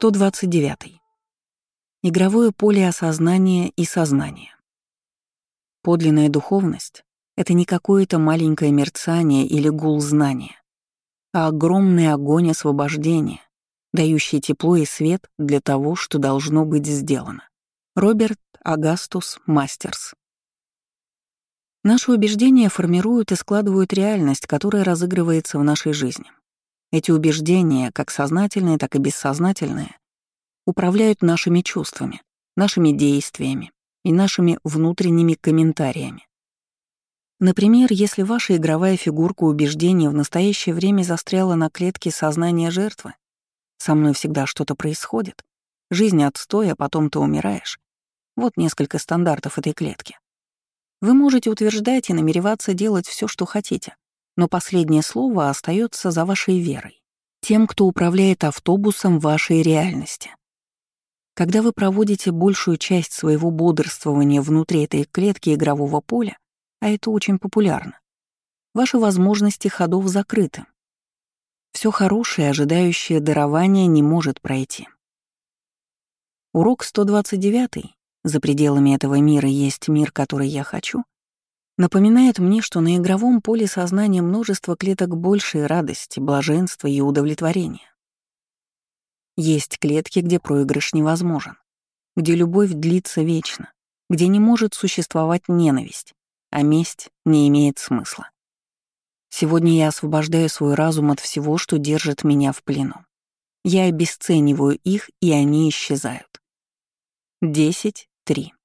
129. Игровое поле осознания и сознания. Подлинная духовность — это не какое-то маленькое мерцание или гул знания, а огромный огонь освобождения, дающий тепло и свет для того, что должно быть сделано. Роберт Агастус Мастерс. Наши убеждения формируют и складывают реальность, которая разыгрывается в нашей жизни. Эти убеждения, как сознательные, так и бессознательные, управляют нашими чувствами, нашими действиями и нашими внутренними комментариями. Например, если ваша игровая фигурка убеждений в настоящее время застряла на клетке сознания жертвы, «со мной всегда что-то происходит», «жизнь отстой, а потом ты умираешь», вот несколько стандартов этой клетки. Вы можете утверждать и намереваться делать все, что хотите, но последнее слово остается за вашей верой, тем, кто управляет автобусом вашей реальности. Когда вы проводите большую часть своего бодрствования внутри этой клетки игрового поля, а это очень популярно, ваши возможности ходов закрыты. Все хорошее, ожидающее дарования, не может пройти. Урок 129, за пределами этого мира есть мир, который я хочу, напоминает мне, что на игровом поле сознания множество клеток большей радости, блаженства и удовлетворения. Есть клетки, где проигрыш невозможен, где любовь длится вечно, где не может существовать ненависть, а месть не имеет смысла. Сегодня я освобождаю свой разум от всего, что держит меня в плену. Я обесцениваю их, и они исчезают. 10.3.